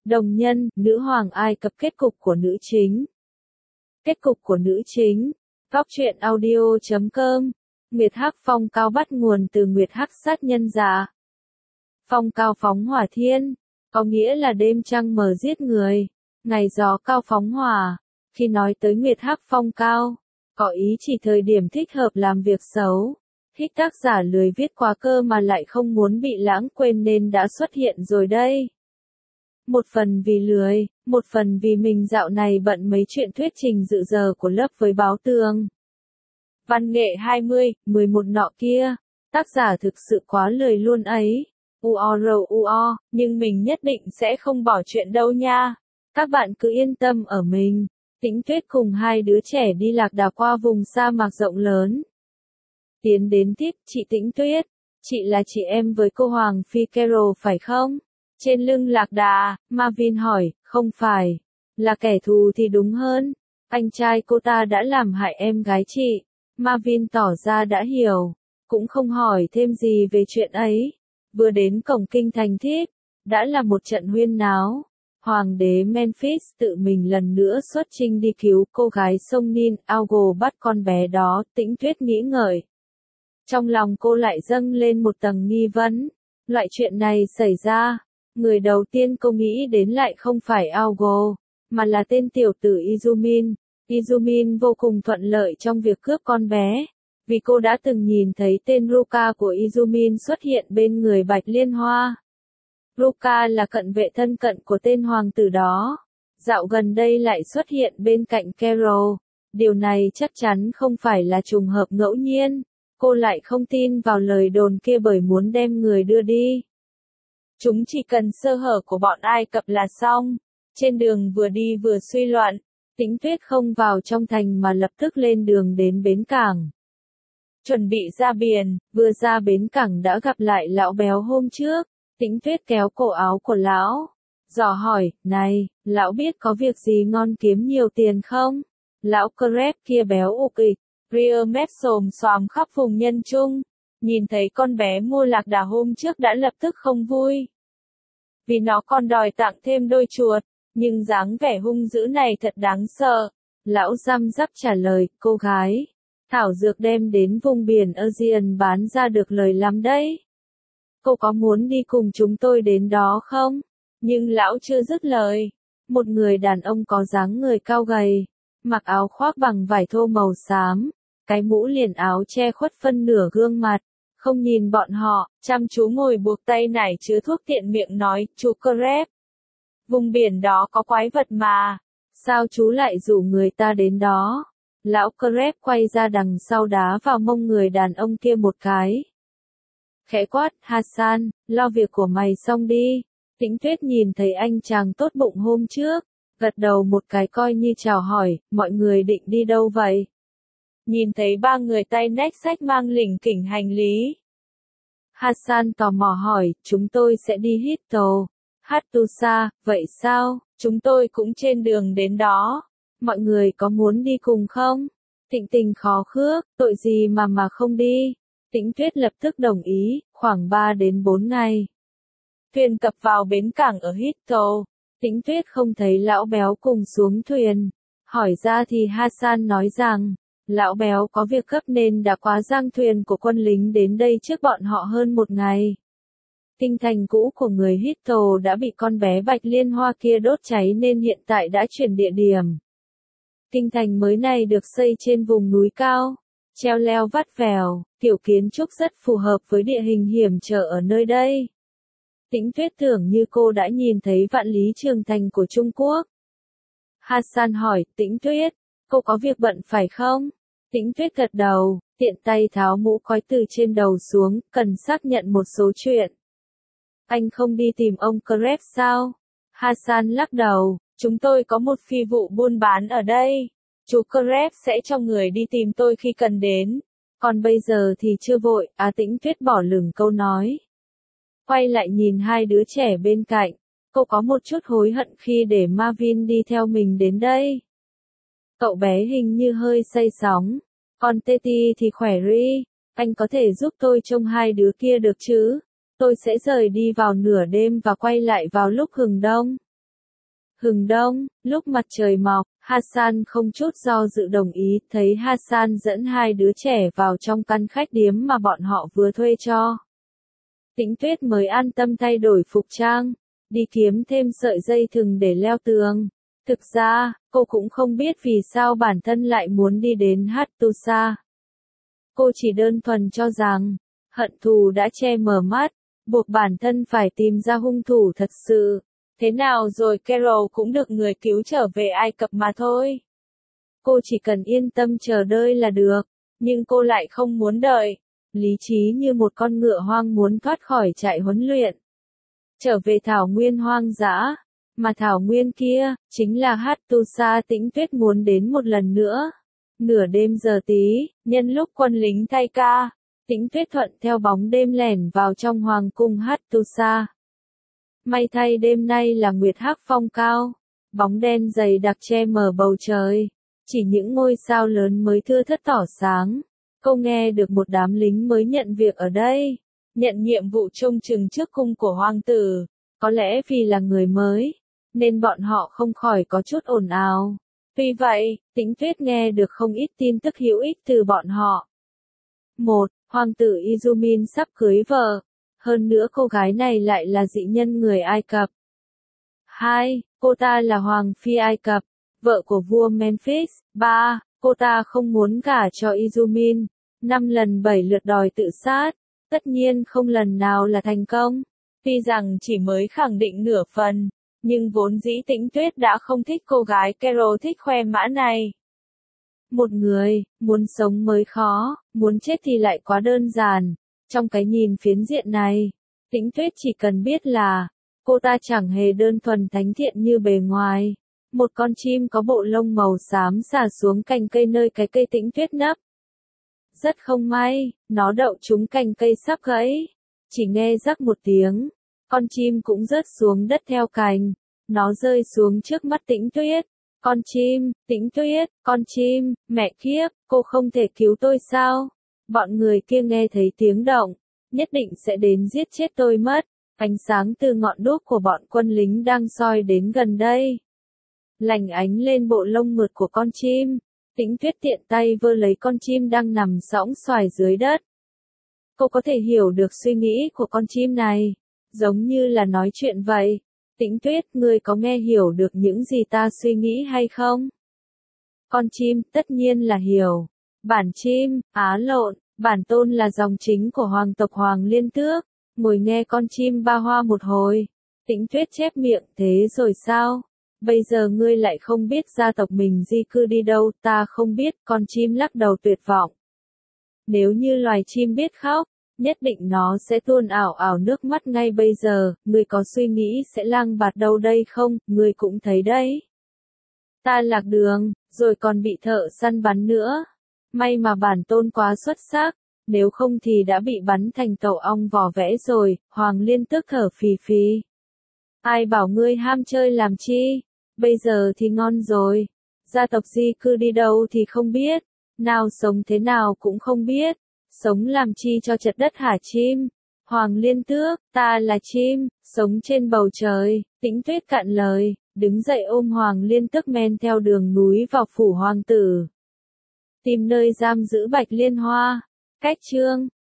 Đồng nhân, nữ hoàng Ai Cập kết cục của nữ chính. Kết cục của nữ chính. Góc truyện audio.com. Nguyệt Hắc phong cao bắt nguồn từ Nguyệt Hắc sát nhân giả. Phong cao phóng hỏa thiên, có nghĩa là đêm trăng mờ giết người, ngày gió cao phóng hỏa. Khi nói tới Nguyệt Hắc phong cao, có ý chỉ thời điểm thích hợp làm việc xấu. Thích tác giả lười viết quá cơ mà lại không muốn bị lãng quên nên đã xuất hiện rồi đây. Một phần vì lười, một phần vì mình dạo này bận mấy chuyện thuyết trình dự giờ của lớp với báo tường. Văn nghệ 2011 nọ kia, tác giả thực sự quá lười luôn ấy. Nhưng mình nhất định sẽ không bỏ chuyện đâu nha. Các bạn cứ yên tâm ở mình. Tĩnh Tuyết cùng hai đứa trẻ đi lạc đà qua vùng sa mạc rộng lớn. Tiến đến tiếp, chị Tĩnh Tuyết, chị là chị em với cô Hoàng Phi Carol phải không? Trên lưng lạc đà, Marvin hỏi, không phải. Là kẻ thù thì đúng hơn. Anh trai cô ta đã làm hại em gái chị. Marvin tỏ ra đã hiểu. Cũng không hỏi thêm gì về chuyện ấy. Vừa đến cổng kinh thành Thíp, đã là một trận huyên náo. Hoàng đế Memphis tự mình lần nữa xuất chinh đi cứu cô gái sông Nin, Algo bắt con bé đó, Tĩnh Tuyết nghĩ ngợi. Trong lòng cô lại dâng lên một tầng nghi vấn. Loại chuyện này xảy ra, người đầu tiên cô nghĩ đến lại không phải Algo, mà là tên tiểu tử Izumin. Izumin vô cùng thuận lợi trong việc cướp con bé, vì cô đã từng nhìn thấy tên Ruka của Izumin xuất hiện bên người Bạch Liên Hoa. Ruka là cận vệ thân cận của tên hoàng tử đó. Dạo gần đây lại xuất hiện bên cạnh Carol. Điều này chắc chắn không phải là trùng hợp ngẫu nhiên. Cô lại không tin vào lời đồn kia bởi muốn đem người đưa đi. Chúng chỉ cần sơ hở của bọn Ai Cập là xong. Trên đường vừa đi vừa suy luận, Tĩnh Tuyết không vào trong thành mà lập tức lên đường đến bến cảng. Chuẩn bị ra biển, vừa ra bến cảng đã gặp lại lão béo hôm trước. Tĩnh Tuyết kéo cổ áo của lão, dò hỏi, này, lão biết có việc gì ngon kiếm nhiều tiền không? Lão Crep kia béo ục ịch, ria mép xồm xoàm khắp vùng nhân trung, nhìn thấy con bé mua lạc đà hôm trước đã lập tức không vui. Vì nó còn đòi tặng thêm đôi chuột, nhưng dáng vẻ hung dữ này thật đáng sợ. Lão răm rắp trả lời, cô gái, thảo dược đem đến vùng biển Aegean bán ra được lời lắm đấy. Cô có muốn đi cùng chúng tôi đến đó không? Nhưng lão chưa dứt lời. Một người đàn ông có dáng người cao gầy, mặc áo khoác bằng vải thô màu xám, cái mũ liền áo che khuất phân nửa gương mặt, không nhìn bọn họ, chăm chú ngồi buộc tay nải chứa thuốc tiện miệng nói, chú Crep. Vùng biển đó có quái vật mà, sao chú lại rủ người ta đến đó? Lão Crep quay ra đằng sau đá vào mông người đàn ông kia một cái. Khẽ quát, Hassan, lo việc của mày xong đi. Tĩnh Tuyết nhìn thấy anh chàng tốt bụng hôm trước, gật đầu một cái coi như chào hỏi, mọi người định đi đâu vậy? Nhìn thấy ba người tay nách xách mang lỉnh kỉnh hành lý. Hassan tò mò hỏi, chúng tôi sẽ đi Hitto, Hattusa, vậy sao? Chúng tôi cũng trên đường đến đó. Mọi người có muốn đi cùng không? Thịnh Tình khó khước, tội gì mà không đi? Tĩnh Tuyết lập tức đồng ý, khoảng 3 đến 4 ngày. Thuyền cập vào bến cảng ở Hitto. Tĩnh Tuyết không thấy lão béo cùng xuống thuyền. Hỏi ra thì Hassan nói rằng, lão béo có việc gấp nên đã quá giang thuyền của quân lính đến đây trước bọn họ hơn một ngày. Kinh thành cũ của người Hitto đã bị con bé Bạch Liên Hoa kia đốt cháy nên hiện tại đã chuyển địa điểm. Kinh thành mới này được xây trên vùng núi cao, treo leo vắt vẻo, kiểu kiến trúc rất phù hợp với địa hình hiểm trở ở nơi đây. Tĩnh Tuyết tưởng như cô đã nhìn thấy vạn lý trường thành của Trung Quốc. Hassan hỏi, Tĩnh Tuyết, cô có việc bận phải không? Tĩnh Tuyết gật đầu, tiện tay tháo mũ cói từ trên đầu xuống, cần xác nhận một số chuyện. Anh không đi tìm ông Crep sao? Hassan lắc đầu, chúng tôi có một phi vụ buôn bán ở đây. Chú Crep sẽ cho người đi tìm tôi khi cần đến. Còn bây giờ thì chưa vội, Tĩnh Tuyết bỏ lửng câu nói. Quay lại nhìn hai đứa trẻ bên cạnh, cô có một chút hối hận khi để Marvin đi theo mình đến đây. Cậu bé hình như hơi say sóng, còn Teti thì khỏe ri, anh có thể giúp tôi trông hai đứa kia được chứ? Tôi sẽ rời đi vào nửa đêm và quay lại vào lúc hừng đông. Hừng đông, lúc mặt trời mọc, Hassan không chút do dự đồng ý, thấy Hassan dẫn hai đứa trẻ vào trong căn khách điếm mà bọn họ vừa thuê cho. Tĩnh Tuyết mới an tâm thay đổi phục trang, đi kiếm thêm sợi dây thừng để leo tường. Thực ra, cô cũng không biết vì sao bản thân lại muốn đi đến Hattusa. Cô chỉ đơn thuần cho rằng, hận thù đã che mờ mắt, buộc bản thân phải tìm ra hung thủ thật sự. Thế nào rồi Carol cũng được người cứu trở về Ai Cập mà thôi. Cô chỉ cần yên tâm chờ đợi là được, nhưng cô lại không muốn đợi. Lý trí như một con ngựa hoang muốn thoát khỏi trại huấn luyện. Trở về thảo nguyên hoang dã, mà thảo nguyên kia, chính là Hattusa Tĩnh Tuyết muốn đến một lần nữa. Nửa đêm giờ tí, nhân lúc quân lính thay ca, Tĩnh Tuyết thuận theo bóng đêm lẻn vào trong hoàng cung Hattusa. May thay đêm nay là nguyệt hắc phong cao, bóng đen dày đặc che mờ bầu trời, chỉ những ngôi sao lớn mới thưa thớt tỏ sáng. Cô nghe được một đám lính mới nhận việc ở đây, nhận nhiệm vụ trông chừng trước cung của hoàng tử, có lẽ vì là người mới, nên bọn họ không khỏi có chút ồn ào. Tuy vậy, Tĩnh Tuyết nghe được không ít tin tức hữu ích từ bọn họ. 1. Hoàng tử Izumin sắp cưới vợ. Hơn nữa cô gái này lại là dị nhân người Ai Cập. 2. Cô ta là Hoàng phi Ai Cập, vợ của vua Memphis. 3. Cô ta không muốn gả cho Izumin. 5 lần 7 lượt đòi tự sát. Tất nhiên không lần nào là thành công. Tuy rằng chỉ mới khẳng định nửa phần, nhưng vốn dĩ Tĩnh Tuyết đã không thích cô gái Carol thích khoe mã này. Một người, muốn sống mới khó, muốn chết thì lại quá đơn giản. Trong cái nhìn phiến diện này, Tĩnh Tuyết chỉ cần biết là, cô ta chẳng hề đơn thuần thánh thiện như bề ngoài. Một con chim có bộ lông màu xám xả xuống cành cây nơi cái cây Tĩnh Tuyết nấp. Rất không may, nó đậu trúng cành cây sắp gãy. Chỉ nghe rắc một tiếng, con chim cũng rớt xuống đất theo cành. Nó rơi xuống trước mắt Tĩnh Tuyết. Con chim, Tĩnh Tuyết, con chim, mẹ kiếp, cô không thể cứu tôi sao? Bọn người kia nghe thấy tiếng động, nhất định sẽ đến giết chết tôi mất. Ánh sáng từ ngọn đuốc của bọn quân lính đang soi đến gần đây. Lành ánh lên bộ lông mượt của con chim. Tĩnh Tuyết tiện tay vơ lấy con chim đang nằm sõng soài dưới đất. Cô có thể hiểu được suy nghĩ của con chim này, giống như là nói chuyện vậy. Tĩnh Tuyết, ngươi có nghe hiểu được những gì ta suy nghĩ hay không? Con chim, tất nhiên là hiểu. Bản chim, á lộn, bản tôn là dòng chính của hoàng tộc Hoàng Liên Tước. Ngồi nghe con chim ba hoa một hồi. Tĩnh Tuyết chép miệng, thế rồi sao? Bây giờ ngươi lại không biết gia tộc mình di cư đi đâu, ta không biết, con chim lắc đầu tuyệt vọng. Nếu như loài chim biết khóc, nhất định nó sẽ tuôn ảo ảo nước mắt ngay bây giờ. Ngươi có suy nghĩ sẽ lang bạt đâu đây không? Ngươi cũng thấy đấy. Ta lạc đường, rồi còn bị thợ săn bắn nữa. May mà bản tôn quá xuất sắc, nếu không thì đã bị bắn thành tổ ong vỏ vẽ rồi. Hoàng Liên Tước thở phì phì. Ai bảo ngươi ham chơi làm chi? Bây giờ thì ngon rồi. Gia tộc di cư đi đâu thì không biết. Nào sống thế nào cũng không biết. Sống làm chi cho chật đất hả chim? Hoàng Liên Tước, ta là chim, sống trên bầu trời. Tĩnh Tuyết cạn lời, đứng dậy ôm Hoàng Liên Tước men theo đường núi vào phủ hoàng tử. Tìm nơi giam giữ Bạch Liên Hoa. Cách chương